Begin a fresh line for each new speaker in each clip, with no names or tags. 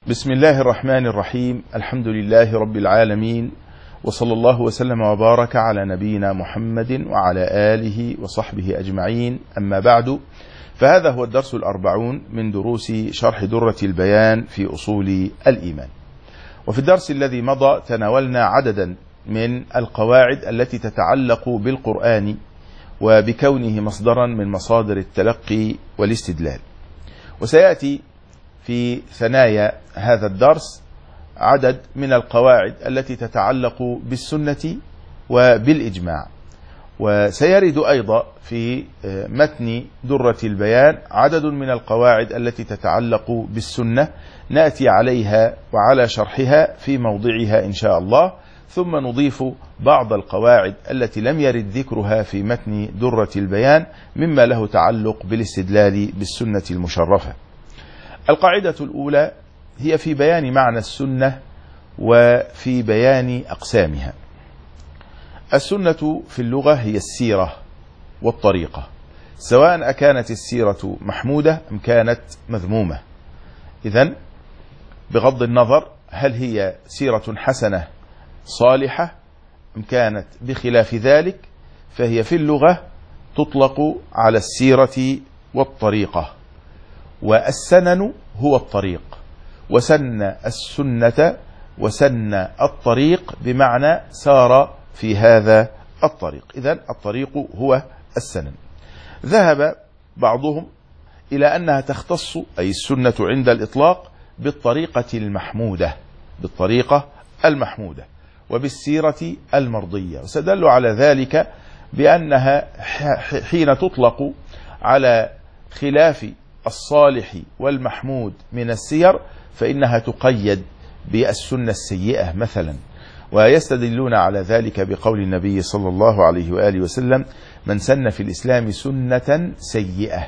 بسم الله الرحمن الرحيم. الحمد لله رب العالمين، وصلى الله وسلم وبارك على نبينا محمد وعلى آله وصحبه أجمعين. أما بعد، فهذا هو الدرس 40 من دروس شرح درة البيان في أصول الإيمان. وفي الدرس الذي مضى تناولنا عددا من القواعد التي تتعلق بالقرآن وبكونه مصدرا من مصادر التلقي والاستدلال. وسيأتي في ثنايا هذا الدرس عدد من القواعد التي تتعلق بالسنة وبالإجماع. وسيرد أيضا في متن درة البيان عدد من القواعد التي تتعلق بالسنة، نأتي عليها وعلى شرحها في موضعها إن شاء الله، ثم نضيف بعض القواعد التي لم يرد ذكرها في متن درة البيان مما له تعلق بالاستدلال بالسنة المشرفة. القاعدة الأولى هي في بيان معنى السنة وفي بيان أقسامها. السنة في اللغة هي السيرة والطريقة، سواء أكانت السيرة محمودة أم كانت مذمومة. إذن بغض النظر هل هي سيرة حسنة صالحة أم كانت بخلاف ذلك، فهي في اللغة تطلق على السيرة والطريقة. والسنن هو الطريق، وسن السنة وسن الطريق بمعنى سار في هذا الطريق. إذن الطريق هو السنن. ذهب بعضهم إلى أنها تختص، أي السنة عند الإطلاق، بالطريقة المحمودة وبالسيرة المرضية، وسدلوا على ذلك بأنها حين تطلق على خلاف الصالح والمحمود من السير فإنها تقيد بالسنة السيئة مثلا. ويستدلون على ذلك بقول النبي صلى الله عليه وآله وسلم: من سن في الإسلام سنة سيئة.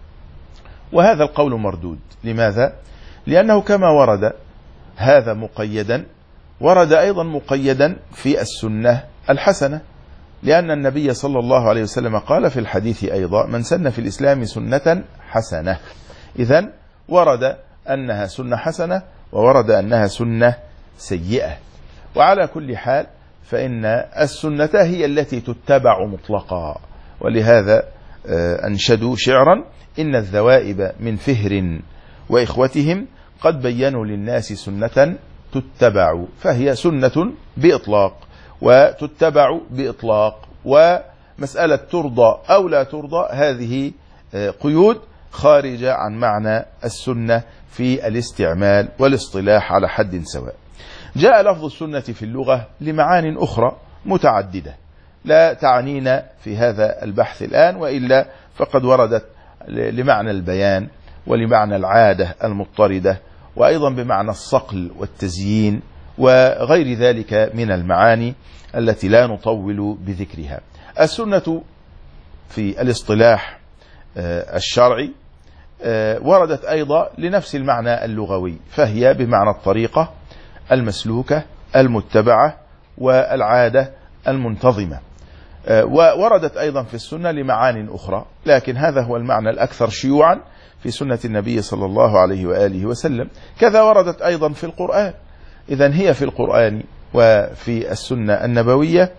وهذا القول مردود. لماذا؟ لأنه كما ورد هذا مقيدا، ورد أيضا مقيدا في السنة الحسنة، لأن النبي صلى الله عليه وسلم قال في الحديث أيضا: من سن في الإسلام سنة حسنة. إذن ورد أنها سنة حسنة وورد أنها سنة سيئة. وعلى كل حال فإن السنة هي التي تتبع مطلقا، ولهذا أنشدوا شعرا: إن الذوائب من فهر وإخوتهم قد بينوا للناس سنة تتبع. فهي سنة بإطلاق وتتبع بإطلاق، ومسألة ترضى أو لا ترضى هذه قيود خارجة عن معنى السنة في الاستعمال والاصطلاح على حد سواء. جاء لفظ السنة في اللغة لمعان أخرى متعددة لا تعنينا في هذا البحث الآن، وإلا فقد وردت لمعنى البيان ولمعنى العادة المضطردة، وأيضا بمعنى الصقل والتزيين وغير ذلك من المعاني التي لا نطول بذكرها. السنة في الاصطلاح الشرعي وردت أيضا لنفس المعنى اللغوي، فهي بمعنى الطريقة المسلوكة المتبعة والعادة المنتظمة. ووردت أيضا في السنة لمعان أخرى، لكن هذا هو المعنى الأكثر شيوعا في سنة النبي صلى الله عليه وآله وسلم. كذا وردت أيضا في القرآن. إذن هي في القرآن وفي السنة النبوية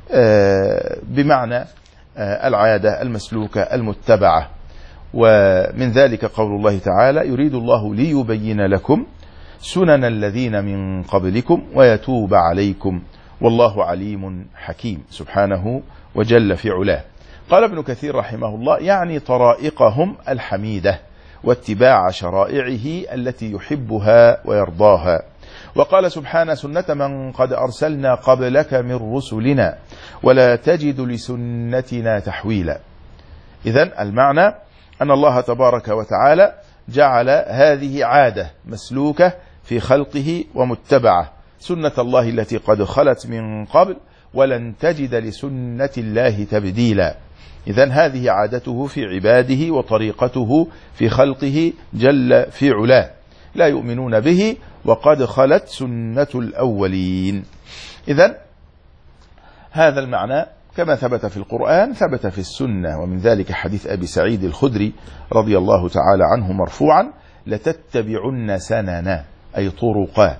بمعنى العادة المسلوكة المتبعة. ومن ذلك قول الله تعالى: يريد الله ليبين لكم سنن الذين من قبلكم ويتوب عليكم والله عليم حكيم، سبحانه وجل في علاه. قال ابن كثير رحمه الله: يعني طرائقهم الحميدة واتباع شرائعه التي يحبها ويرضاها. وقال سبحانه: سنة من قد أرسلنا قبلك من رسلنا ولا تجد لسنتنا تحويلا. إذن المعنى أن الله تبارك وتعالى جعل هذه عادة مسلوكة في خلقه ومتبعة، سنة الله التي قد خلت من قبل ولن تجد لسنة الله تبديلا. إذن هذه عادته في عباده وطريقته في خلقه جل في علاه، لا يؤمنون به وقد خلت سنة الأولين. إذن هذا المعنى كما ثبت في القرآن ثبت في السنة، ومن ذلك حديث أبي سعيد الخدري رضي الله تعالى عنه مرفوعا: لتتبعن سننا أي طرقا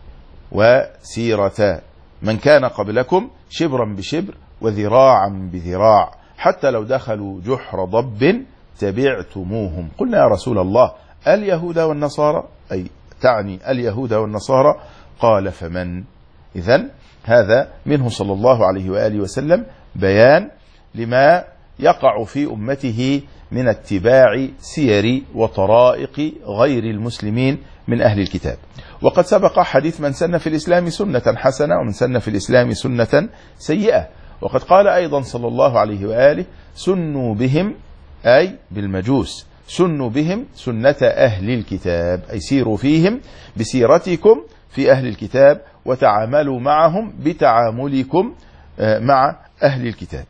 وسيرتا من كان قبلكم شبرا بشبر وذراعا بذراع حتى لو دخلوا جحر ضب تبعتموهم. قلنا يا رسول الله اليهود والنصارى، أي تعني اليهود والنصارى؟ قال فمن؟ إذن هذا منه صلى الله عليه وآله وسلم بيان لما يقع في أمته من اتباع سير وطرائق غير المسلمين من أهل الكتاب. وقد سبق حديث من سن في الإسلام سنة حسنة ومن سن في الإسلام سنة سيئة. وقد قال أيضا صلى الله عليه وآله سنوا بهم، أي بالمجوس، سنوا بهم سنة أهل الكتاب، أي سيروا فيهم بسيرتكم في أهل الكتاب وتعاملوا معهم بتعاملكم مع أهل الكتاب.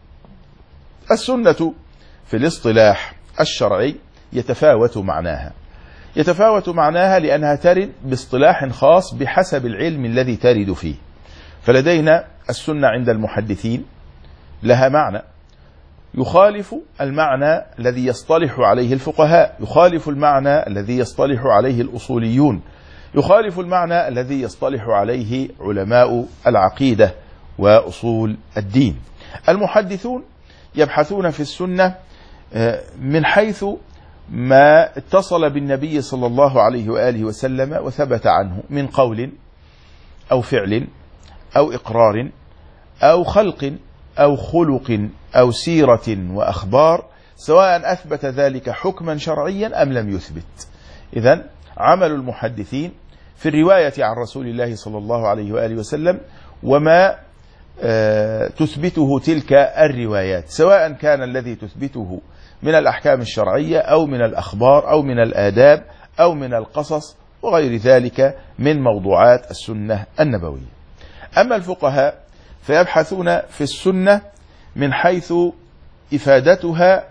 السنة في الاصطلاح الشرعي يتفاوت معناها لأنها ترد باصطلاح خاص بحسب العلم الذي ترد فيه. فلدينا السنة عند المحدثين لها معنى يخالف المعنى الذي يصطلح عليه الفقهاء، يخالف المعنى الذي يصطلح عليه الأصوليون، يخالف المعنى الذي يصطلح عليه علماء العقيدة وأصول الدين. المحدثون يبحثون في السنة من حيث ما اتصل بالنبي صلى الله عليه وآله وسلم وثبت عنه من قول أو فعل أو إقرار أو خلق أو خلق أو سيرة وأخبار، سواء أثبت ذلك حكما شرعيا أم لم يثبت. إذن عمل المحدثين في الرواية عن رسول الله صلى الله عليه وآله وسلم وما تثبته تلك الروايات، سواء كان الذي تثبته من الأحكام الشرعية أو من الأخبار أو من الآداب أو من القصص وغير ذلك من موضوعات السنة النبوية. أما الفقهاء فيبحثون في السنة من حيث إفادتها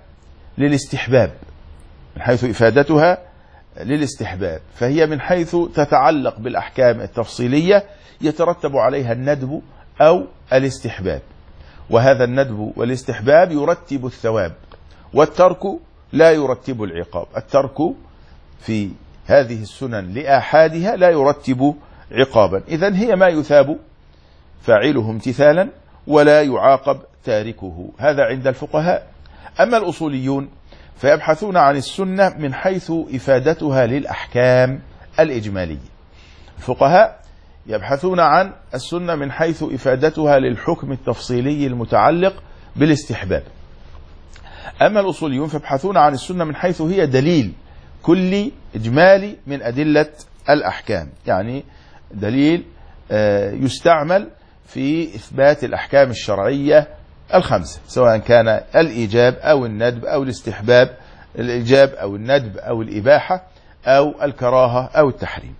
للاستحباب، فهي من حيث تتعلق بالأحكام التفصيلية يترتب عليها الندب أو الاستحباب، وهذا الندب والاستحباب يرتب الثواب، والترك لا يرتب العقاب. الترك في هذه السنن لآحادها لا يرتب عقابا، إذن هي ما يثاب فاعله امتثالا ولا يعاقب تاركه، هذا عند الفقهاء. أما الأصوليون فيبحثون عن السنة من حيث إفادتها للأحكام الإجمالية. الفقهاء يبحثون عن السنة من حيث إفادتها للحكم التفصيلي المتعلق بالاستحباب. أما الأصوليون فيبحثون عن السنة من حيث هي دليل كلي إجمالي من أدلة الأحكام، يعني دليل يستعمل في إثبات الأحكام الشرعية الخمسة، سواء كان الإيجاب أو الندب أو الاستحباب، الإيجاب أو الندب أو الإباحة أو الكراهة أو التحريم.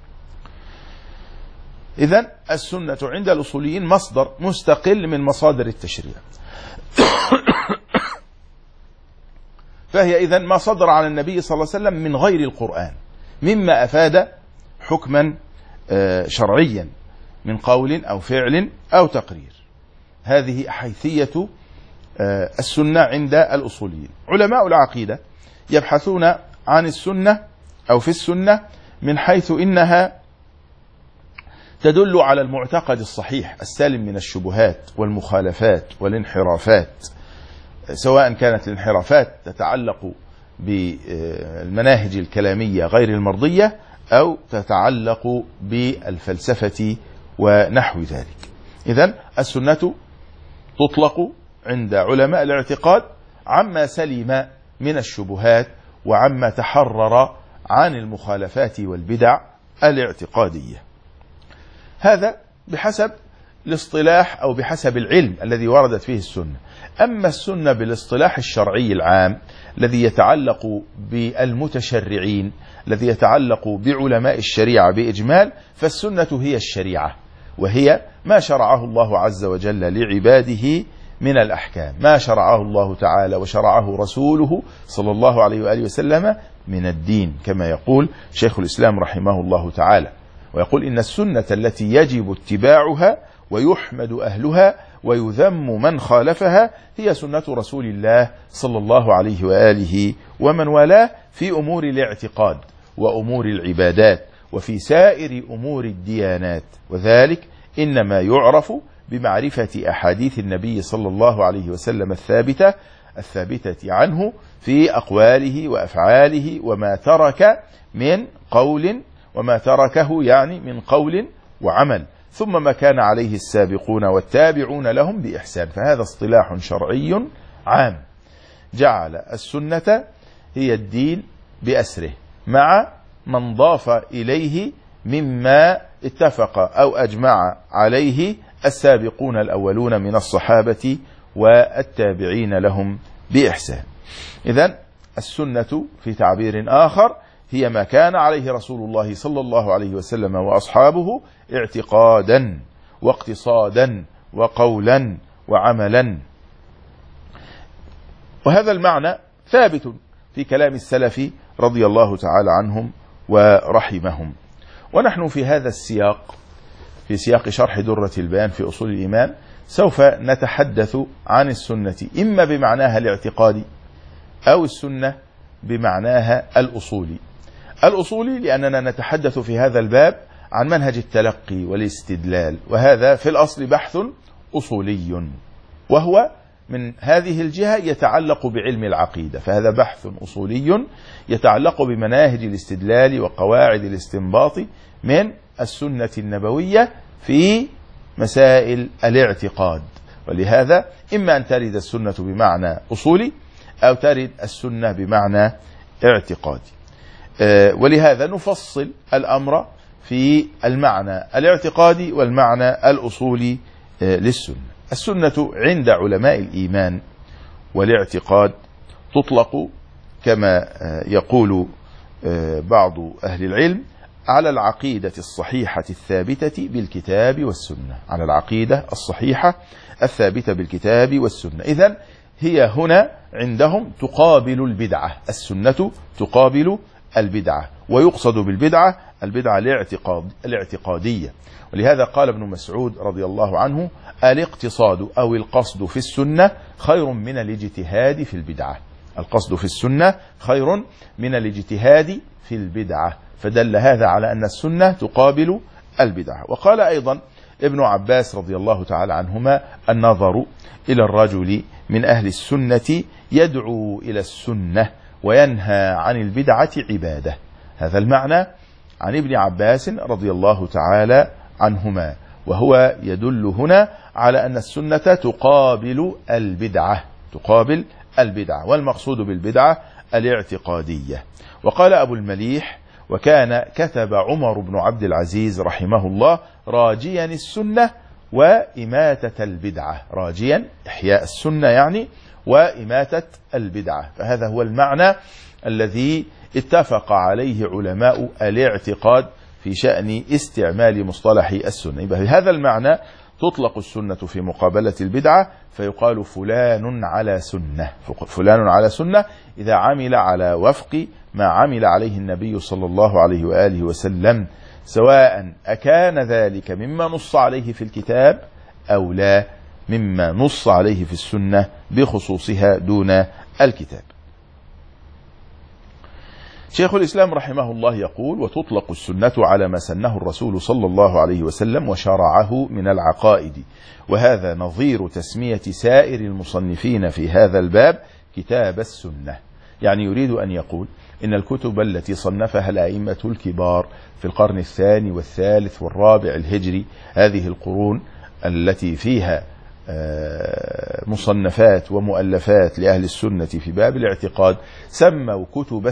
إذن السنة عند الأصوليين مصدر مستقل من مصادر التشريع، فهي إذن ما صدر عن النبي صلى الله عليه وسلم من غير القرآن مما أفاد حكما شرعيا من قول أو فعل أو تقرير. هذه حيثية السنة عند الأصوليين. علماء العقيدة يبحثون عن السنة أو في السنة من حيث إنها تدل على المعتقد الصحيح السالم من الشبهات والمخالفات والانحرافات، سواء كانت الانحرافات تتعلق بالمناهج الكلامية غير المرضية أو تتعلق بالفلسفة ونحو ذلك. إذن السنة تطلق عند علماء الاعتقاد عما سلم من الشبهات وعما تحرر عن المخالفات والبدع الاعتقادية. هذا بحسب الاصطلاح أو بحسب العلم الذي وردت فيه السنة. أما السنة بالاصطلاح الشرعي العام الذي يتعلق بالمتشرعين، الذي يتعلق بعلماء الشريعة بإجمال، فالسنة هي الشريعة، وهي ما شرعه الله عز وجل لعباده من الأحكام، ما شرعه الله تعالى وشرعه رسوله صلى الله عليه وآله وسلم من الدين، كما يقول شيخ الإسلام رحمه الله تعالى، ويقول إن السنة التي يجب اتباعها ويحمد أهلها ويذم من خالفها هي سنة رسول الله صلى الله عليه وآله ومن والاه في أمور الاعتقاد وأمور العبادات
وفي سائر أمور الديانات، وذلك إنما يعرف بمعرفة أحاديث النبي صلى الله عليه وسلم الثابتة عنه في أقواله وأفعاله وما ترك من قول، وما تركه يعني من قول وعمل، ثم ما كان عليه السابقون والتابعون لهم بإحسان. فهذا اصطلاح شرعي عام جعل السنة هي الدين بأسره، مع من ضاف إليه مما اتفق أو أجمع عليه السابقون الأولون من الصحابة والتابعين لهم بإحسان. إذن السنة في تعبير آخر هي ما كان عليه رسول الله صلى الله عليه وسلم وأصحابه اعتقادا واقتصادا وقولا وعملا. وهذا المعنى ثابت في كلام السلف رضي الله تعالى عنهم ورحمهم. ونحن في هذا السياق، في سياق شرح درة البيان في أصول الإيمان، سوف نتحدث عن السنة إما بمعناها الاعتقادي أو السنة بمعناها الأصولي، لأننا نتحدث في هذا الباب عن منهج التلقي والاستدلال، وهذا في الأصل بحث أصولي، وهو من هذه الجهة يتعلق بعلم العقيدة، فهذا بحث أصولي يتعلق بمناهج الاستدلال وقواعد الاستنباط من السنة النبوية في مسائل الاعتقاد. ولهذا إما أن ترد السنة بمعنى أصولي أو ترد السنة بمعنى اعتقادي، ولهذا نفصل الأمر في المعنى الاعتقادي والمعنى الأصولي للسنة. السنة عند علماء الإيمان والاعتقاد تطلق كما يقول بعض أهل العلم على العقيدة الصحيحة الثابتة بالكتاب والسنة، على العقيدة الصحيحة الثابتة بالكتاب والسنة. إذن هي هنا عندهم تقابل البدعة، السنة تقابل البدعة، ويقصد بالبدعة البدعة الاعتقادية. ولهذا قال ابن مسعود رضي الله عنه: الاقتصاد أو القصد في السنة خير من الاجتهاد في البدعة. القصد في السنة خير من الاجتهاد في البدعة، فدل هذا على أن السنة تقابل البدعة. وقال أيضا ابن عباس رضي الله تعالى عنهما: النظر إلى الرجل من أهل السنة يدعو إلى السنة وينهى عن البدعة عبادة. هذا المعنى عن ابن عباس رضي الله تعالى عنهما، وهو يدل هنا على أن السنة تقابل البدعة، والمقصود بالبدعة الاعتقادية. وقال أبو المليح: وكان كتب عمر بن عبد العزيز رحمه الله راجيا السنة وإماتة البدعة، راجيا إحياء السنة يعني وإماتة البدعة. فهذا هو المعنى الذي اتفق عليه علماء الاعتقاد في شأن استعمال مصطلح السنة. بهذا المعنى تطلق السنة في مقابلة البدعة، فيقال فلان على سنة، فلان على سنة إذا عمل على وفق ما عمل عليه النبي صلى الله عليه وآله وسلم، سواء أكان ذلك مما نص عليه في الكتاب أو لا، مما نص عليه في السنة بخصوصها دون الكتاب. شيخ الإسلام رحمه الله يقول: وتطلق السنة على ما سنه الرسول صلى الله عليه وسلم وشرعه من العقائد، وهذا نظير تسمية سائر المصنفين في هذا الباب كتاب السنة. يعني يريد أن يقول إن الكتب التي صنفها الأئمة الكبار في القرن الثاني والثالث والرابع الهجري، هذه القرون التي فيها مصنفات ومؤلفات لأهل السنة في باب الاعتقاد، سموا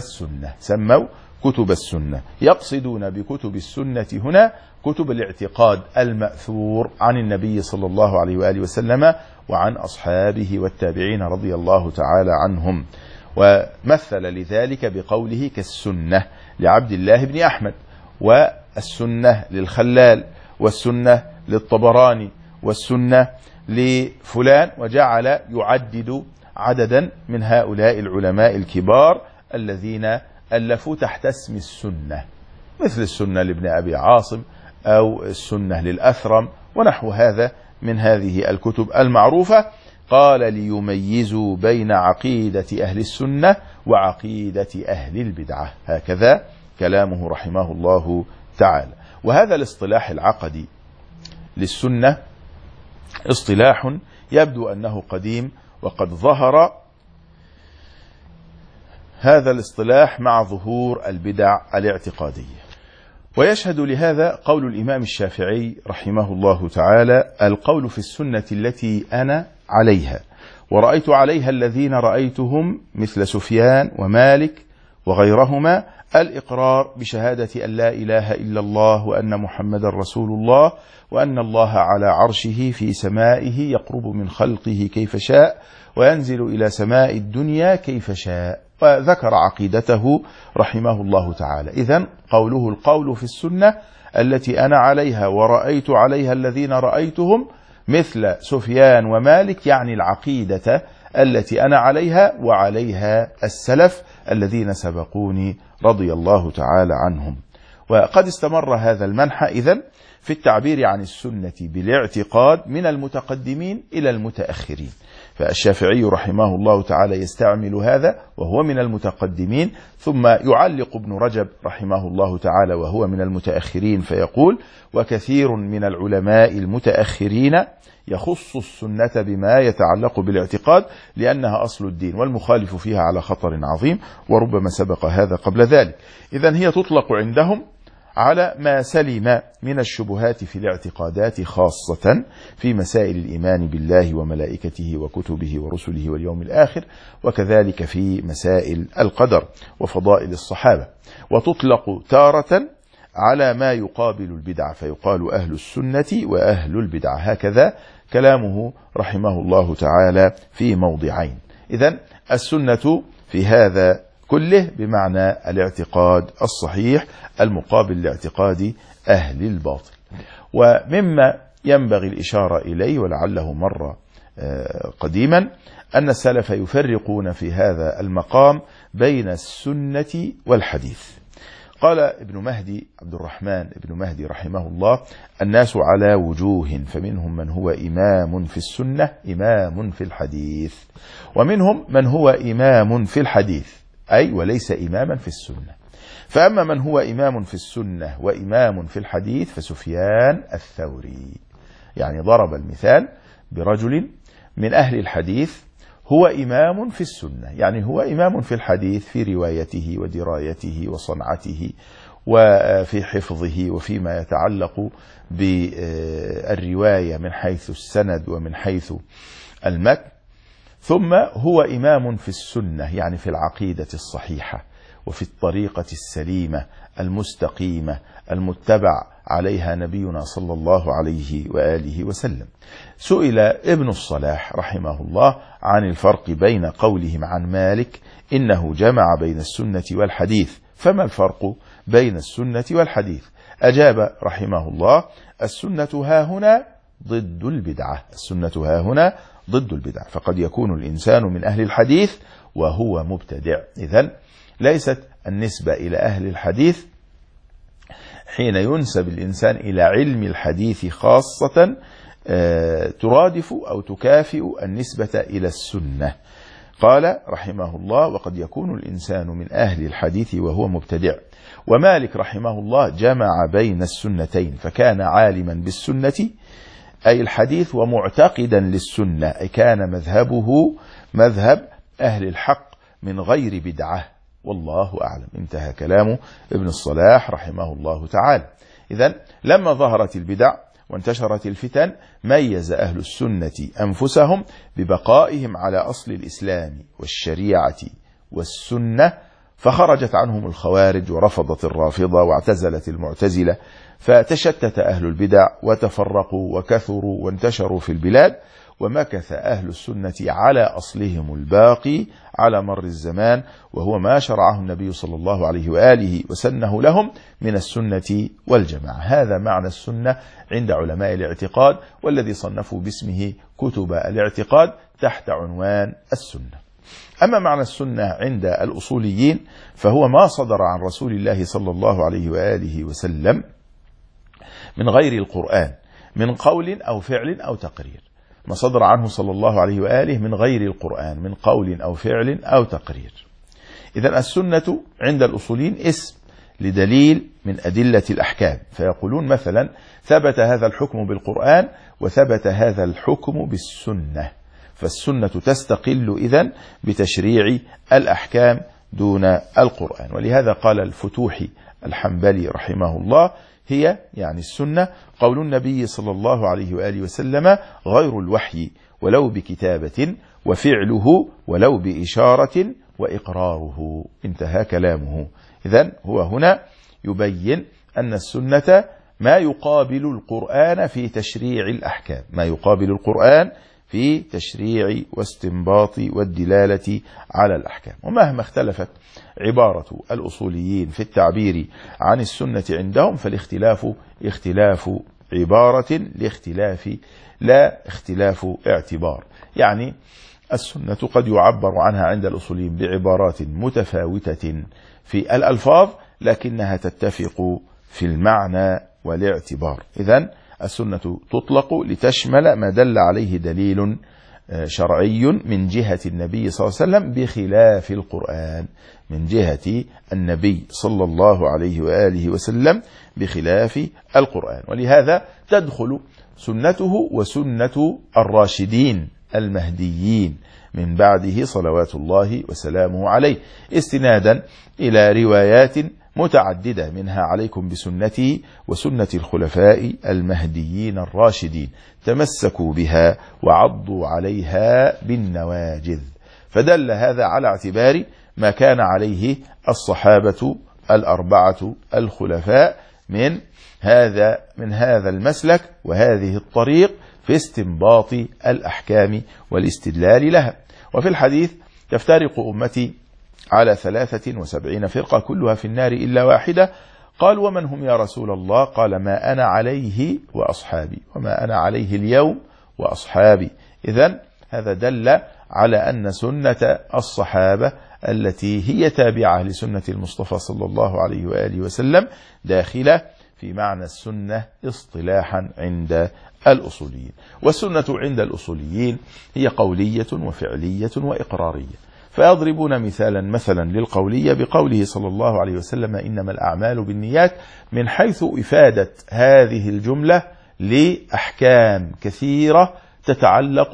كتب السنة، يقصدون بكتب السنة هنا كتب الاعتقاد المأثور عن النبي صلى الله عليه وآله وسلم وعن أصحابه والتابعين رضي الله تعالى عنهم. ومثل لذلك بقوله كالسنة لعبد الله بن أحمد، والسنة للخلال، والسنة للطبراني، والسنة لفلان، وجعل يعدد عددا من هؤلاء العلماء الكبار الذين ألفوا تحت اسم السنة، مثل السنة لابن أبي عاصم أو السنة للأثرم ونحو هذا من هذه الكتب المعروفة. قال: ليميزوا بين عقيدة أهل السنة وعقيدة أهل البدعة. هكذا كلامه رحمه الله تعالى. وهذا الاصطلاح العقدي للسنة اصطلاح يبدو أنه قديم، وقد ظهر هذا الاصطلاح مع ظهور البدع الاعتقادية. ويشهد لهذا قول الإمام الشافعي رحمه الله تعالى: القول في السنة التي أنا عليها ورأيت عليها الذين رأيتهم مثل سفيان ومالك وغيرهما الإقرار بشهادة أن لا إله إلا الله وأن محمد رسول الله وأن الله على عرشه في سمائه يقرب من خلقه كيف شاء وينزل إلى سماء الدنيا كيف شاء. وذكر عقيدته رحمه الله تعالى. إذن قوله القول في السنة التي أنا عليها ورأيت عليها الذين رأيتهم مثل سفيان ومالك، يعني العقيدة التي أنا عليها وعليها السلف الذين سبقوني رضي الله تعالى عنهم. وقد استمر هذا المنحى إذن في التعبير عن السنة بالاعتقاد من المتقدمين إلى المتأخرين. فالشافعي رحمه الله تعالى يستعمل هذا وهو من المتقدمين، ثم يعلق ابن رجب رحمه الله تعالى وهو من المتأخرين فيقول: وكثير من العلماء المتأخرين يخص السنة بما يتعلق بالاعتقاد لأنها أصل الدين والمخالف فيها على خطر عظيم، وربما سبق هذا قبل ذلك. إذن هي تطلق عندهم على ما سلم من الشبهات في الاعتقادات، خاصة في مسائل الإيمان بالله وملائكته وكتبه ورسله واليوم الآخر، وكذلك في مسائل القدر وفضائل الصحابة. وتطلق تارة على ما يقابل البدع فيقال أهل السنة وأهل البدع. هكذا كلامه رحمه الله تعالى في موضعين. إذن السنة في هذا كله بمعنى الاعتقاد الصحيح المقابل لاعتقاد أهل الباطل. ومما ينبغي الإشارة إليه ولعله مر قديما أن السلف يفرقون في هذا المقام بين السنة والحديث. قال ابن مهدي عبد الرحمن ابن مهدي رحمه الله: الناس على وجوه، فمنهم من هو إمام في السنة إمام في الحديث، ومنهم من هو إمام في الحديث أي وليس إماما في السنة. فأما من هو إمام في السنة وإمام في الحديث فسفيان الثوري، يعني ضرب المثال برجل من أهل الحديث هو إمام في السنة، يعني هو إمام في الحديث في روايته ودرايته وصنعته وفي حفظه وفيما يتعلق بالرواية من حيث السند ومن حيث المتن. ثم هو إمام في السنة، يعني في العقيدة الصحيحة وفي الطريقة السليمة المستقيمة المتبع عليها نبينا صلى الله عليه وآله وسلم. سئل ابن الصلاح رحمه الله عن الفرق بين قولهم عن مالك إنه جمع بين السنة والحديث، فما الفرق بين السنة والحديث؟ أجاب رحمه الله: السنة ها هنا ضد البدعة، السنة ها هنا ضد البدع، فقد يكون الإنسان من أهل الحديث وهو مبتدع. إذن ليست النسبة إلى أهل الحديث حين ينسب الإنسان إلى علم الحديث خاصة ترادف أو تكافئ النسبة إلى السنة. قال رحمه الله: وقد يكون الإنسان من أهل الحديث وهو مبتدع. ومالك رحمه الله جمع بين السنتين، فكان عالما بالسنة أي الحديث ومعتقدا للسنة، أي كان مذهبه مذهب أهل الحق من غير بدعة، والله أعلم. انتهى كلام ابن الصلاح رحمه الله تعالى. إذن لما ظهرت البدع وانتشرت الفتن ميز أهل السنة أنفسهم ببقائهم على أصل الإسلام والشريعة والسنة، فخرجت عنهم الخوارج ورفضت الرافضة واعتزلت المعتزلة، فتشتت أهل البدع وتفرقوا وكثروا وانتشروا في البلاد، ومكث أهل السنة على أصلهم الباقي على مر الزمان، وهو ما شرعه النبي صلى الله عليه وآله وسنه لهم من السنة والجماعة. هذا معنى السنة عند علماء الاعتقاد، والذي صنفوا باسمه كتب الاعتقاد تحت عنوان السنة. أما معنى السنة عند الأصوليين فهو ما صدر عن رسول الله صلى الله عليه وآله وسلم من غير القرآن من قول أو فعل أو تقرير، ما صدر عنه صلى الله عليه وآله من غير القرآن من قول أو فعل أو تقرير. إذن السنة عند الأصوليين اسم لدليل من أدلة الأحكام، فيقولون مثلا ثبت هذا الحكم بالقرآن وثبت هذا الحكم بالسنة، فالسنة تستقل إذن بتشريع الأحكام دون القرآن. ولهذا قال الفتوحي الحنبلي رحمه الله: هي يعني السنة قول النبي صلى الله عليه وآله وسلم غير الوحي ولو بكتابة، وفعله ولو بإشارة، وإقراره. انتهى كلامه. إذن هو هنا يبين أن السنة ما يقابل القرآن في تشريع الأحكام، ما يقابل القرآن في تشريع واستنباط والدلالة على الأحكام. ومهما اختلفت عبارة الأصوليين في التعبير عن السنة عندهم، فالاختلاف اختلاف عبارة لاختلاف لا اختلاف اعتبار. يعني السنة قد يعبر عنها عند الأصوليين بعبارات متفاوتة في الألفاظ، لكنها تتفق في المعنى والاعتبار. إذن السنة تطلق لتشمل ما دل عليه دليل شرعي من جهة النبي صلى الله عليه وسلم بخلاف القرآن، من جهة النبي صلى الله عليه وآله وسلم بخلاف القرآن. ولهذا تدخل سنته وسنة الراشدين المهديين من بعده صلوات الله وسلامه عليه، استنادا إلى روايات متعددة، منها عليكم بسنتي وسنة الخلفاء المهديين الراشدين، تمسكوا بها وعضوا عليها بالنواجذ. فدل هذا على اعتبار ما كان عليه الصحابة الأربعة الخلفاء من هذا المسلك وهذه الطريق في استنباط الأحكام والاستدلال لها. وفي الحديث: تفترق أمتي على 73 فرقة كلها في النار إلا واحدة. قال: ومن هم يا رسول الله؟ قال: ما أنا عليه وأصحابي، وما أنا عليه اليوم وأصحابي. إذن هذا دل على أن سنة الصحابة التي هي تابعة لسنة المصطفى صلى الله عليه وآله وسلم داخلة في معنى السنة اصطلاحا عند الأصوليين. والسنة عند الأصوليين هي قولية وفعلية وإقرارية. فيضربون مثلا للقولية بقوله صلى الله عليه وسلم: إنما الأعمال بالنيات، من حيث إفادة هذه الجملة لأحكام كثيرة تتعلق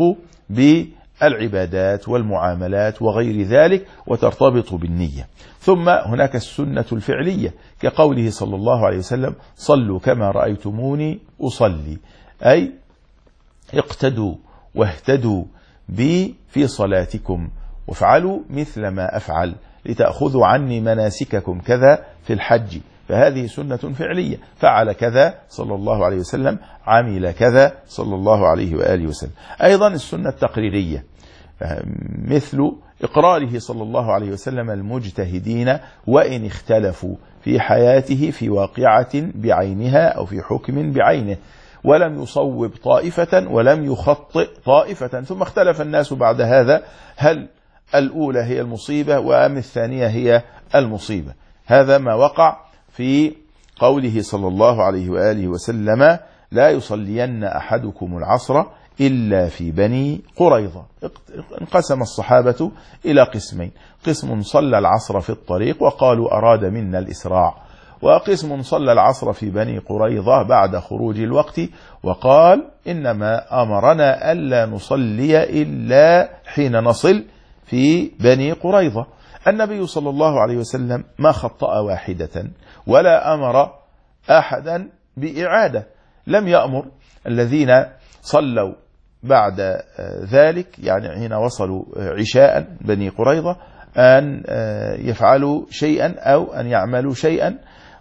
بالعبادات والمعاملات وغير ذلك وترتبط بالنية. ثم هناك السنة الفعلية كقوله صلى الله عليه وسلم: صلوا كما رأيتموني أصلي، أي اقتدوا واهتدوا بي في صلاتكم، وافعلوا مثل ما أفعل لتأخذوا عني مناسككم كذا في الحج. فهذه سنة فعلية، فعل كذا صلى الله عليه وسلم، عمل كذا صلى الله عليه وآله وسلم. أيضا السنة التقريرية مثل إقراره صلى الله عليه وسلم المجتهدين وإن اختلفوا في حياته في واقعة بعينها أو في حكم بعينه، ولم يصوب طائفة ولم يخطئ طائفة، ثم اختلف الناس بعد هذا هل الأولى هي المصيبة وأم الثانية هي المصيبة. هذا ما وقع في قوله صلى الله عليه وآله وسلم: لا يصلين أحدكم العصر إلا في بني قريظة. انقسم الصحابة إلى قسمين: قسم صلى العصر في الطريق وقالوا أراد منا الإسراع، وقسم صلى العصر في بني قريظة بعد خروج الوقت وقال إنما أمرنا ألا نصلي إلا حين نصل في بني قريظة. النبي صلى الله عليه وسلم ما خطأ واحدة ولا أمر أحدا بإعادة، لم يأمر الذين صلوا بعد ذلك يعني حين وصلوا عشاء بني قريظة أن يفعلوا شيئا أو أن يعملوا شيئا،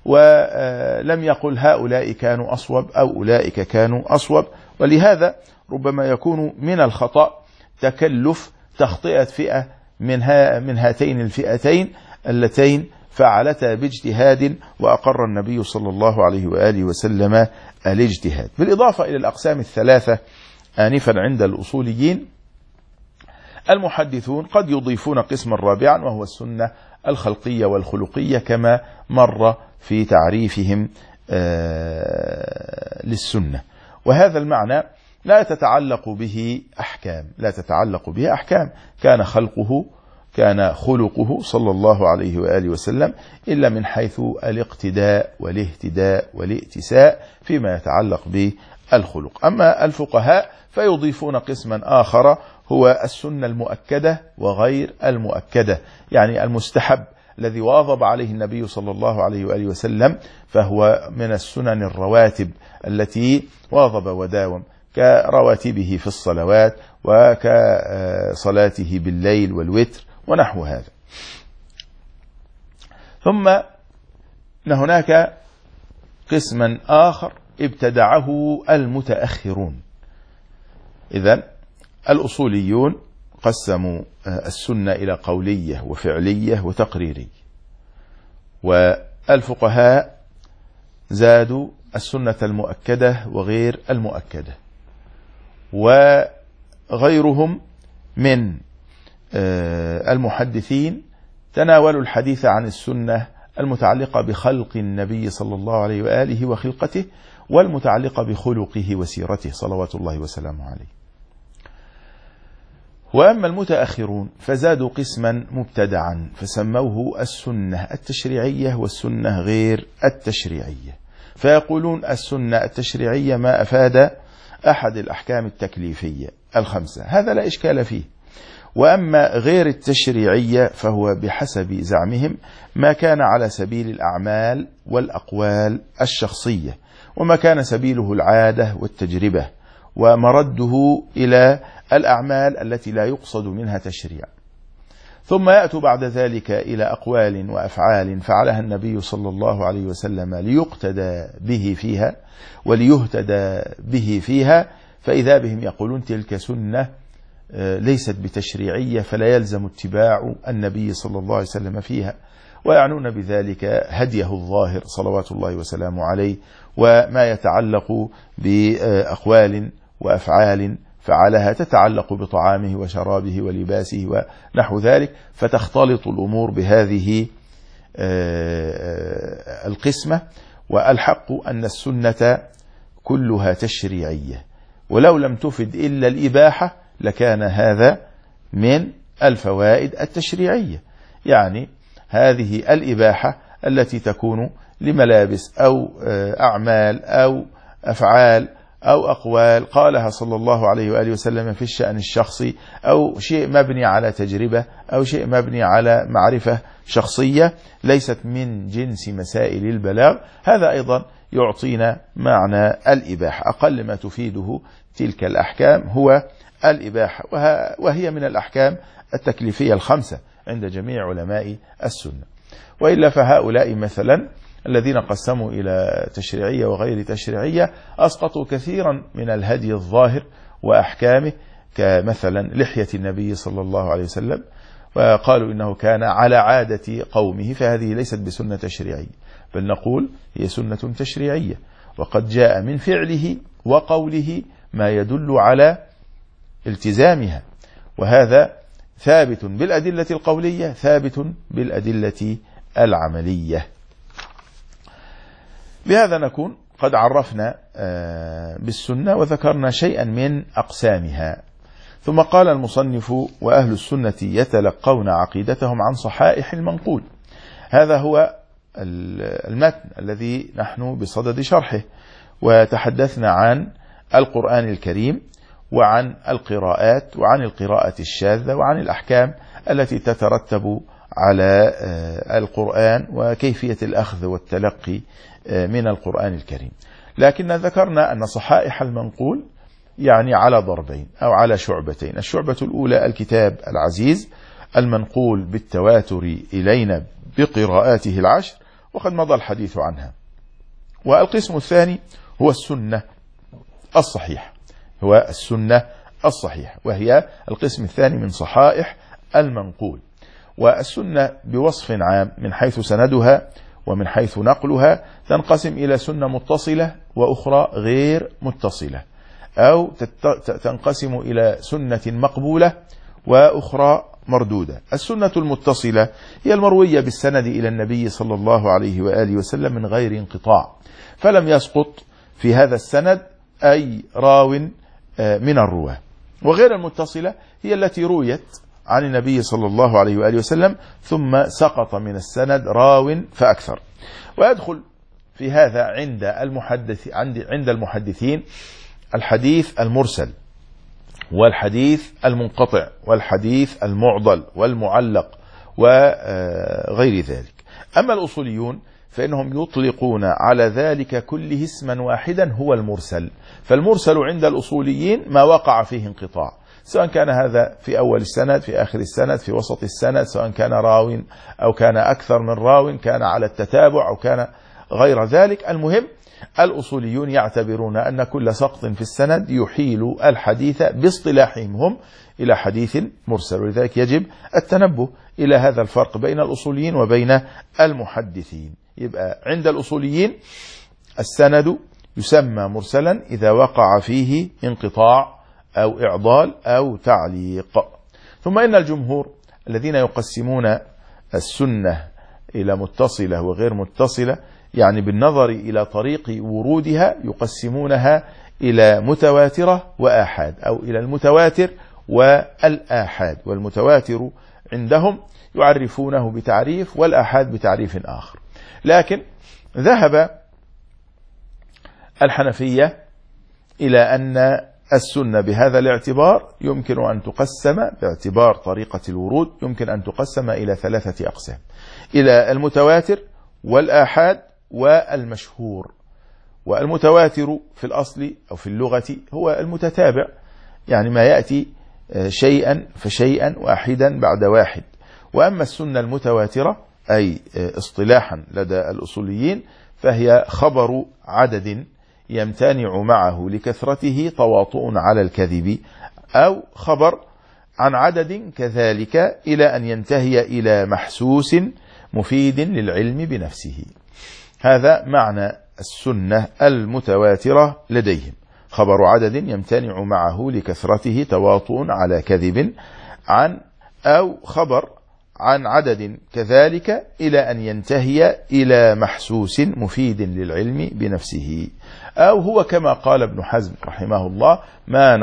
ولم يقل هؤلاء كانوا أصوب أو أولئك كانوا أصوب. ولهذا ربما يكون من الخطأ تكلف تخطئة فئة من هاتين الفئتين اللتين فعلتا باجتهاد، وأقر النبي صلى الله عليه وآله وسلم الاجتهاد. بالإضافة إلى الأقسام الثلاثة آنفا عند الأصوليين، المحدثون قد يضيفون قسما رابعا وهو السنة الخلقية والخلقية كما مر في تعريفهم للسنة. وهذا المعنى لا تتعلق به أحكام، كان خلقه كان خلقه صلى الله عليه وآله وسلم إلا من حيث الاقتداء والاهتداء والائتساء فيما يتعلق بالخلق. أما الفقهاء فيضيفون قسما آخر هو السنة المؤكدة وغير المؤكدة، يعني المستحب الذي واظب عليه النبي صلى الله عليه وآله وسلم فهو من السنن الرواتب التي واظب وداوم، كرواتبه في الصلوات وكصلاته بالليل والوتر ونحو هذا. ثم هناك قسما آخر ابتدعه المتأخرون. إذن الأصوليون قسموا السنة إلى قولية وفعلية وتقريرية، والفقهاء زادوا السنة المؤكدة وغير المؤكدة، وغيرهم من المحدثين تناولوا الحديث عن السنة المتعلقة بخلق النبي صلى الله عليه وآله وخلقته، والمتعلقة بخلقه وسيرته صلوات الله وسلامه عليه. وأما المتأخرون فزادوا قسما مبتدعا فسموه السنة التشريعية والسنة غير التشريعية، فيقولون السنة التشريعية ما أفاد أحد الأحكام التكليفية الخمسة، هذا لا إشكال فيه. وأما غير التشريعية فهو بحسب زعمهم ما كان على سبيل الأعمال والأقوال الشخصية، وما كان سبيله العادة والتجربة، ومرده إلى الأعمال التي لا يقصد منها تشريع. ثم يأتوا بعد ذلك إلى أقوال وأفعال فعلها النبي صلى الله عليه وسلم ليقتدى به فيها وليهتدى به فيها، فإذا بهم يقولون تلك سنة ليست بتشريعية فلا يلزم اتباع النبي صلى الله عليه وسلم فيها، ويعنون بذلك هديه الظاهر صلوات الله وسلامه عليه، وما يتعلق بأقوال وأفعال فعلها تتعلق بطعامه وشرابه ولباسه ونحو ذلك، فتختلط الأمور بهذه القسمة. والحق أن السنة كلها تشريعية، ولو لم تفد إلا الإباحة لكان هذا من الفوائد التشريعية، يعني هذه الإباحة التي تكون لملابس أو أعمال أو أفعال أو أقوال قالها صلى الله عليه وآله وسلم في الشأن الشخصي، أو شيء مبني على تجربة أو شيء مبني على معرفة شخصية ليست من جنس مسائل البلاغ، هذا أيضا يعطينا معنى الإباحة. أقل ما تفيده تلك الأحكام هو الإباحة، وهي من الأحكام التكليفية الخمسة عند جميع علماء السنة. وإلا فهؤلاء مثلا الذين قسموا إلى تشريعية وغير تشريعية أسقطوا كثيرا من الهدي الظاهر وأحكامه، كمثلا لحية النبي صلى الله عليه وسلم، وقالوا إنه كان على عادة قومه، فهذه ليست بسنة تشريعية، بل نقول هي سنة تشريعية، وقد جاء من فعله وقوله ما يدل على التزامها، وهذا ثابت بالأدلة القولية ثابت بالأدلة العملية. بهذا نكون قد عرفنا بالسنة وذكرنا شيئا من أقسامها. ثم قال المصنف: وأهل السنة يتلقون عقيدتهم عن صحائح المنقول. هذا هو المتن الذي نحن بصدد شرحه، وتحدثنا عن القرآن الكريم وعن القراءات وعن القراءة الشاذة وعن الأحكام التي تترتب على القرآن وكيفية الأخذ والتلقي من القرآن الكريم. لكن ذكرنا أن صحائح المنقول يعني على ضربين أو على شعبتين. الشعبة الأولى الكتاب العزيز المنقول بالتواتر إلينا بقراءاته العشر، وقد مضى الحديث عنها. والقسم الثاني هو السنة الصحيح، هو السنة الصحيح، وهي القسم الثاني من صحائح المنقول. والسنة بوصف عام من حيث سندها ومن حيث نقلها تنقسم إلى سنة متصلة وأخرى غير متصلة، أو تنقسم إلى سنة مقبولة وأخرى مردودة. السنة المتصلة هي المروية بالسند إلى النبي صلى الله عليه وآله وسلم من غير انقطاع، فلم يسقط في هذا السند أي راو من الرواة. وغير المتصلة هي التي رويت عن النبي صلى الله عليه وآله وسلم ثم سقط من السند راو فأكثر. ويدخل في هذا عند المحدثين الحديث المرسل والحديث المنقطع والحديث المعضل والمعلق وغير ذلك. أما الأصوليون فإنهم يطلقون على ذلك كله اسما واحدا هو المرسل. فالمرسل عند الأصوليين ما وقع فيه انقطاع، سواء كان هذا في أول السند، في آخر السند، في وسط السند، سواء كان راو أو كان أكثر من راو، كان على التتابع أو كان غير ذلك. المهم الأصوليون يعتبرون أن كل سقط في السند يحيل الحديث باصطلاحهم هم إلى حديث مرسل. ولذلك يجب التنبه إلى هذا الفرق بين الأصوليين وبين المحدثين. يبقى عند الأصوليين السند يسمى مرسلا إذا وقع فيه انقطاع أو إعضال أو تعليق. ثم إن الجمهور الذين يقسمون السنة إلى متصلة وغير متصلة، يعني بالنظر إلى طريق ورودها، يقسمونها إلى متواترة وآحاد، أو إلى المتواتر والآحاد. والمتواتر عندهم يعرفونه بتعريف والآحاد بتعريف آخر. لكن ذهب الحنفية إلى أن السنة بهذا الاعتبار يمكن أن تقسم باعتبار طريقة الورود، يمكن أن تقسم إلى 3 أقسام: إلى المتواتر والآحاد والمشهور. والمتواتر في الأصل أو في اللغة هو المتتابع، يعني ما يأتي شيئا فشيئا واحدا بعد واحد. وأما السنة المتواترة أي اصطلاحا لدى الأصوليين فهي خبر عدد يمتنع معه لكثرته تواطؤ على الكذب، أو خبر عن عدد كذلك إلى أن ينتهي إلى محسوس مفيد للعلم بنفسه. هذا معنى السنة المتواترة لديهم: خبر عدد يمتنع معه لكثرته تواطؤ على كذب، أو خبر عن عدد كذلك إلى أن ينتهي إلى محسوس مفيد للعلم بنفسه. أو هو كما قال ابن حزم رحمه الله: ما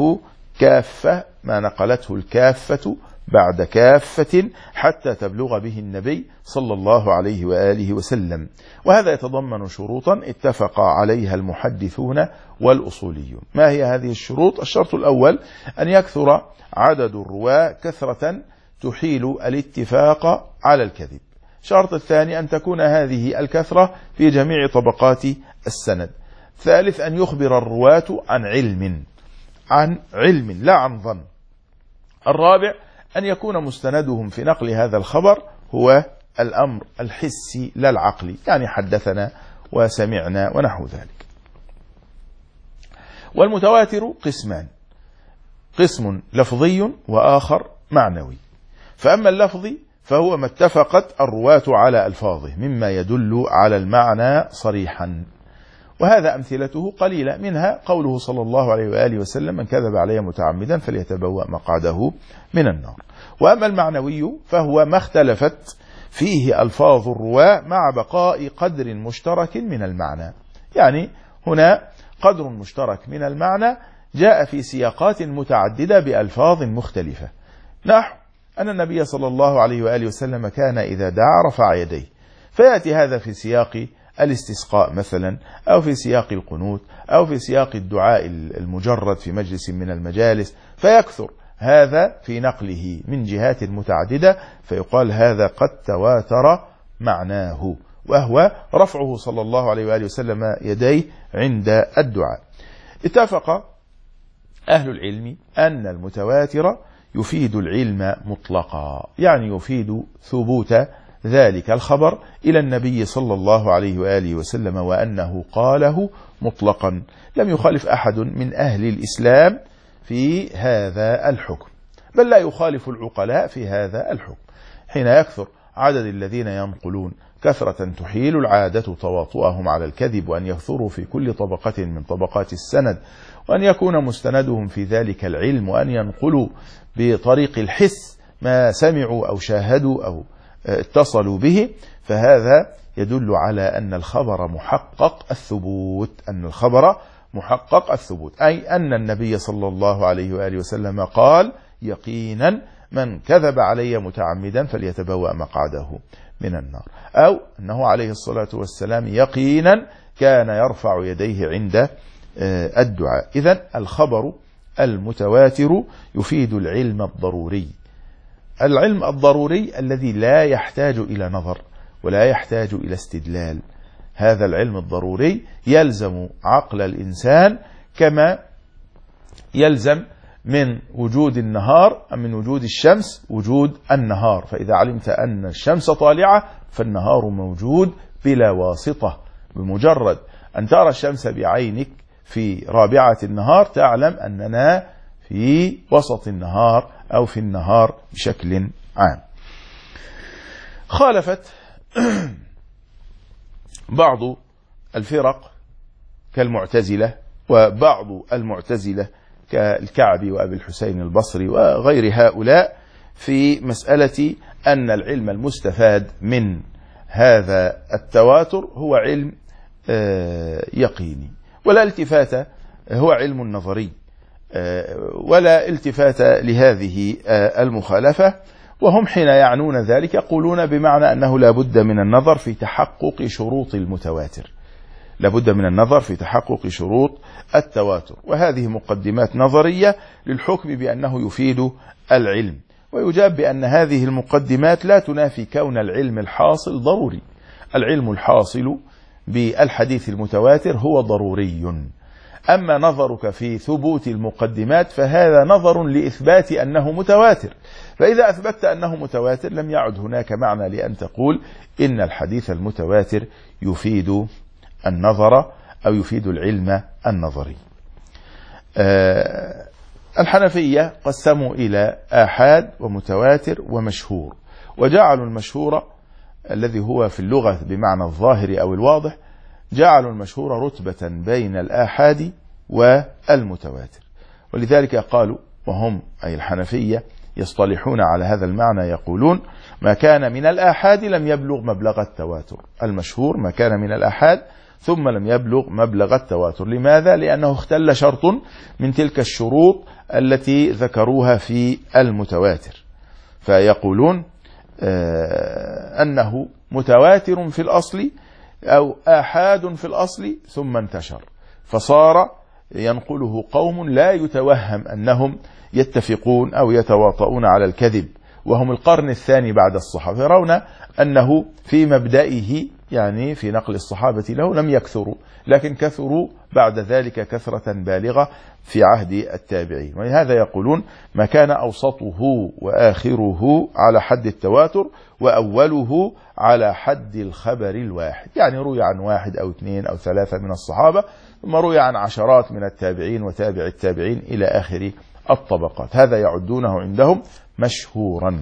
نقلته الكافة بعد كافة حتى تبلغ به النبي صلى الله عليه وآله وسلم. وهذا يتضمن شروطا اتفق عليها المحدثون والأصوليون. ما هي هذه الشروط؟ الشرط الأول أن يكثر عدد الرواة كثرة تحيل الاتفاق على الكذب. الشرط الثاني أن تكون هذه الكثرة في جميع طبقات السند. ثالث أن يخبر الرواة عن علم لا عن ظن. الرابع أن يكون مستندهم في نقل هذا الخبر هو الأمر الحسي لا العقلي، يعني حدثنا وسمعنا ونحو ذلك. والمتواتر قسمان: قسم لفظي وآخر معنوي. فأما اللفظي فهو ما اتفقت الرواة على ألفاظه مما يدل على المعنى صريحا، وهذا أمثلته قليلة، منها قوله صلى الله عليه وآله وسلم: من كذب علي متعمدا فليتبوأ مقعده من النار. وأما المعنوي فهو ما اختلفت فيه ألفاظ الرواة مع بقاء قدر مشترك من المعنى. يعني هنا قدر مشترك من المعنى جاء في سياقات متعددة بألفاظ مختلفة، نحو أن النبي صلى الله عليه وآله وسلم كان إذا دعا رفع يديه، فيأتي هذا في سياق الاستسقاء مثلا، أو في سياق القنوت، أو في سياق الدعاء المجرد في مجلس من المجالس، فيكثر هذا في نقله من جهات متعددة، فيقال هذا قد تواتر معناه، وهو رفعه صلى الله عليه وآله وسلم يديه عند الدعاء. اتفق أهل العلم أن المتواتر يفيد العلم مطلقا، يعني يفيد ثبوت ذلك الخبر إلى النبي صلى الله عليه وآله وسلم، وأنه قاله مطلقا، لم يخالف أحد من أهل الإسلام في هذا الحكم، بل لا يخالف العقلاء في هذا الحكم. حين يكثر عدد الذين ينقلون كثرة تحيل العادة تواطؤهم على الكذب، وأن يكثروا في كل طبقة من طبقات السند، وأن يكون مستندهم في ذلك العلم، وأن ينقلوا بطريق الحس ما سمعوا أو شاهدوا أو اتصلوا به، فهذا يدل على أن الخبر محقق الثبوت، أي أن النبي صلى الله عليه وآله وسلم قال يقينا
من كذب علي متعمدا فليتبوأ مقعده من النار. أو أنه عليه الصلاة والسلام يقينا كان يرفع يديه عند الدعاء. إذن الخبر المتواتر يفيد العلم الضروري، العلم الضروري الذي لا يحتاج إلى نظر ولا يحتاج إلى استدلال. هذا العلم الضروري يلزم عقل الإنسان كما يلزم من وجود النهار أم من وجود الشمس وجود النهار. فإذا علمت أن الشمس طالعة فالنهار موجود بلا واسطة، بمجرد أن ترى الشمس بعينك في رابعة النهار تعلم أننا في وسط النهار أو في النهار بشكل عام. خالفت بعض الفرق كالمعتزلة وبعض المعتزلة كالكعبي وأبي الحسين البصري وغير هؤلاء في مسألة أن العلم المستفاد من هذا التواتر هو علم يقيني، ولا التفات هو علم نظري، ولا التفات لهذه المخالفة. وهم حين يعنون ذلك يقولون بمعنى أنه لا بد من النظر في تحقق شروط المتواتر، لا بد من النظر في تحقق شروط التواتر، وهذه مقدمات نظرية للحكم بأنه يفيد العلم. ويجاب بأن هذه المقدمات لا تنافي كون العلم الحاصل ضروري. العلم الحاصل بالحديث المتواتر هو ضروري، أما نظرك في ثبوت المقدمات فهذا نظر لإثبات أنه متواتر. فإذا أثبتت أنه متواتر لم يعد هناك معنى لأن تقول إن الحديث المتواتر يفيد النظر أو يفيد العلم النظري. الحنفية قسموا إلى آحاد ومتواتر ومشهور، وجعلوا المشهور الذي هو في اللغة بمعنى الظاهر أو الواضح، جعلوا المشهور رتبة بين الآحاد والمتواتر. ولذلك قالوا، وهم أي الحنفية يصطلحون على هذا المعنى، يقولون ما كان من الآحاد لم يبلغ مبلغ التواتر. المشهور ما كان من الآحاد ثم لم يبلغ مبلغ التواتر. لماذا؟ لأنه اختل شرط من تلك الشروط التي ذكروها في المتواتر. فيقولون أنه متواتر في الأصل أو آحاد في الأصل ثم انتشر، فصار ينقله قوم لا يتوهم أنهم يتفقون أو يتواطؤون على الكذب، وهم القرن الثاني بعد الصحابة، يرون أنه في مبدئه يعني في نقل الصحابة له لم يكثروا، لكن كثروا بعد ذلك كثرة بالغة في عهد التابعين. ولهذا يقولون ما كان أوسطه وآخره على حد التواتر وأوله على حد الخبر الواحد، يعني روي عن واحد أو اثنين أو ثلاثة من الصحابة، ثم روي عن عشرات من التابعين وتابع التابعين إلى آخر الطبقات. هذا يعدونه عندهم مشهورا.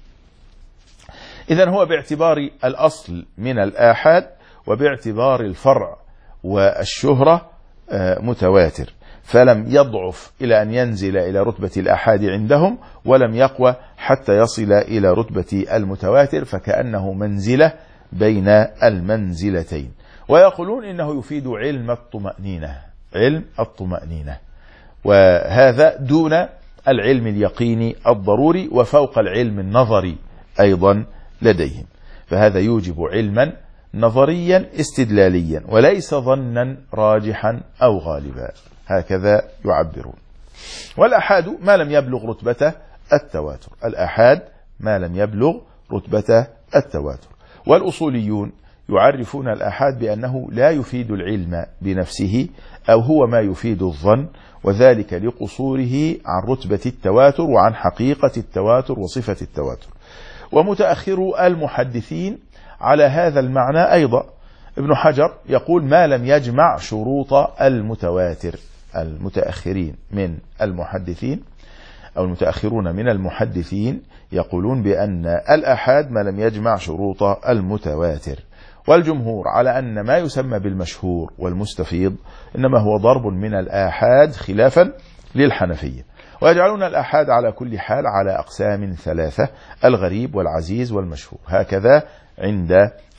إذن هو باعتبار الأصل من الآحاد وباعتبار الفرع والشهرة متواتر، فلم يضعف إلى أن ينزل إلى رتبة الآحاد عندهم، ولم يقوى حتى يصل إلى رتبة المتواتر، فكأنه منزلة بين المنزلتين. ويقولون إنه يفيد علم الطمأنينة، علم الطمأنينة، وهذا دون العلم اليقيني الضروري وفوق العلم النظري أيضا لديهم. فهذا يوجب علما نظريا استدلاليا وليس ظنا راجحا أو غالبا، هكذا يعبرون. والآحاد ما لم يبلغ رتبة التواتر، الآحاد ما لم يبلغ رتبة التواتر. والأصوليون يعرفون الآحاد بأنه لا يفيد العلم بنفسه أو هو ما يفيد الظن، وذلك لقصوره عن رتبة التواتر وعن حقيقة التواتر وصفة التواتر. ومتأخر المحدثين على هذا المعنى أيضا. ابن حجر يقول ما لم يجمع شروط المتواتر. المتأخرين من المحدثين أو المتأخرون من المحدثين يقولون بأن الآحاد ما لم يجمع شروط المتواتر. والجمهور على أن ما يسمى بالمشهور والمستفيض إنما هو ضرب من الآحاد خلافا للحنفية. ويجعلون الآحاد على كل حال على أقسام ثلاثة: الغريب والعزيز والمشهور، هكذا عند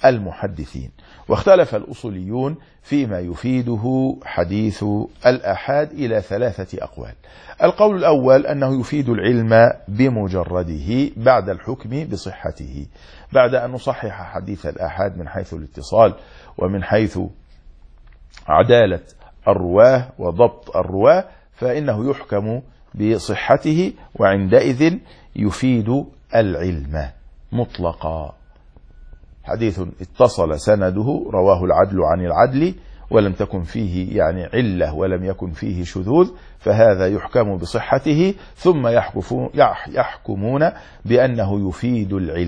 المحدثين. واختلف الأصوليون فيما يفيده حديث الآحاد إلى 3 أقوال. القول الأول أنه يفيد العلم بمجرده بعد الحكم بصحته، بعد أن نصحح حديث الآحاد من حيث الاتصال ومن حيث عدالة الرواه وضبط الرواه، فإنه يحكم بصحته، وعندئذ يفيد العلم مطلقا. حديث اتصل سنده رواه العدل عن العدل ولم تكن فيه يعني علة ولم يكن فيه شذوذ، فهذا يحكم بصحته، ثم يحكمون بأنه يفيد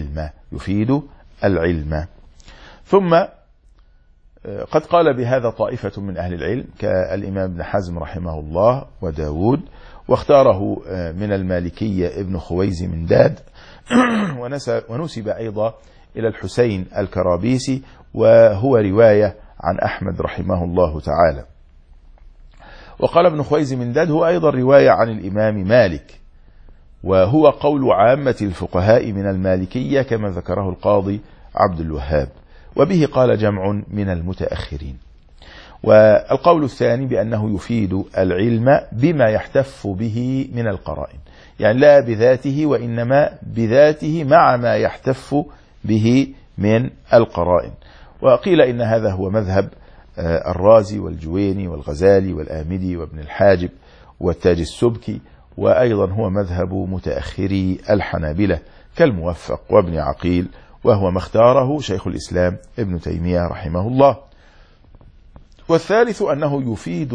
العلم. ثم قد قال بهذا طائفة من أهل العلم كالإمام ابن حزم رحمه الله وداود، واختاره من المالكية ابن خويزمنداد، ونسب أيضا إلى الحسين الكرابيسي، وهو رواية عن أحمد رحمه الله تعالى. وقال ابن خويزمنداد هو أيضا رواية عن الإمام مالك، وهو قول عامة الفقهاء من المالكية كما ذكره القاضي عبد الوهاب، وبه قال جمع من المتأخرين. والقول الثاني بأنه يفيد العلم بما يحتف به من القرائن، يعني لا بذاته وإنما بذاته مع ما يحتف به من القرائن. وقيل إن هذا هو مذهب الرازي والجويني والغزالي والآمدي وابن الحاجب والتاج السبكي، وأيضا هو مذهب متأخري الحنابلة كالموفق وابن عقيل، وهو ما اختاره شيخ الإسلام ابن تيمية رحمه الله. والثالث أنه يفيد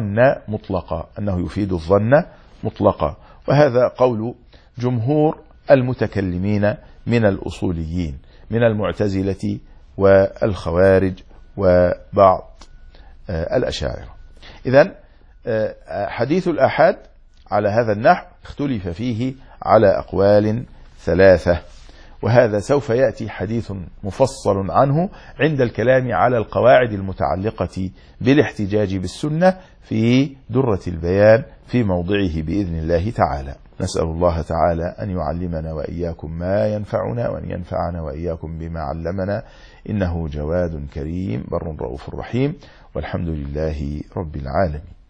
الظن مطلقا، وهذا قول جمهور المتكلمين من الأصوليين من المعتزلة والخوارج وبعض الأشاعرة. إذن حديث الآحاد على هذا النحو اختلف فيه على أقوال 3، وهذا سوف يأتي حديث مفصل عنه عند الكلام على القواعد المتعلقة بالاحتجاج بالسنة في درة البيان في موضعه بإذن الله تعالى. نسأل الله تعالى أن يعلمنا وإياكم ما ينفعنا، وأن ينفعنا وإياكم بما علمنا، إنه جواد كريم بر رؤوف رحيم، والحمد لله رب العالمين.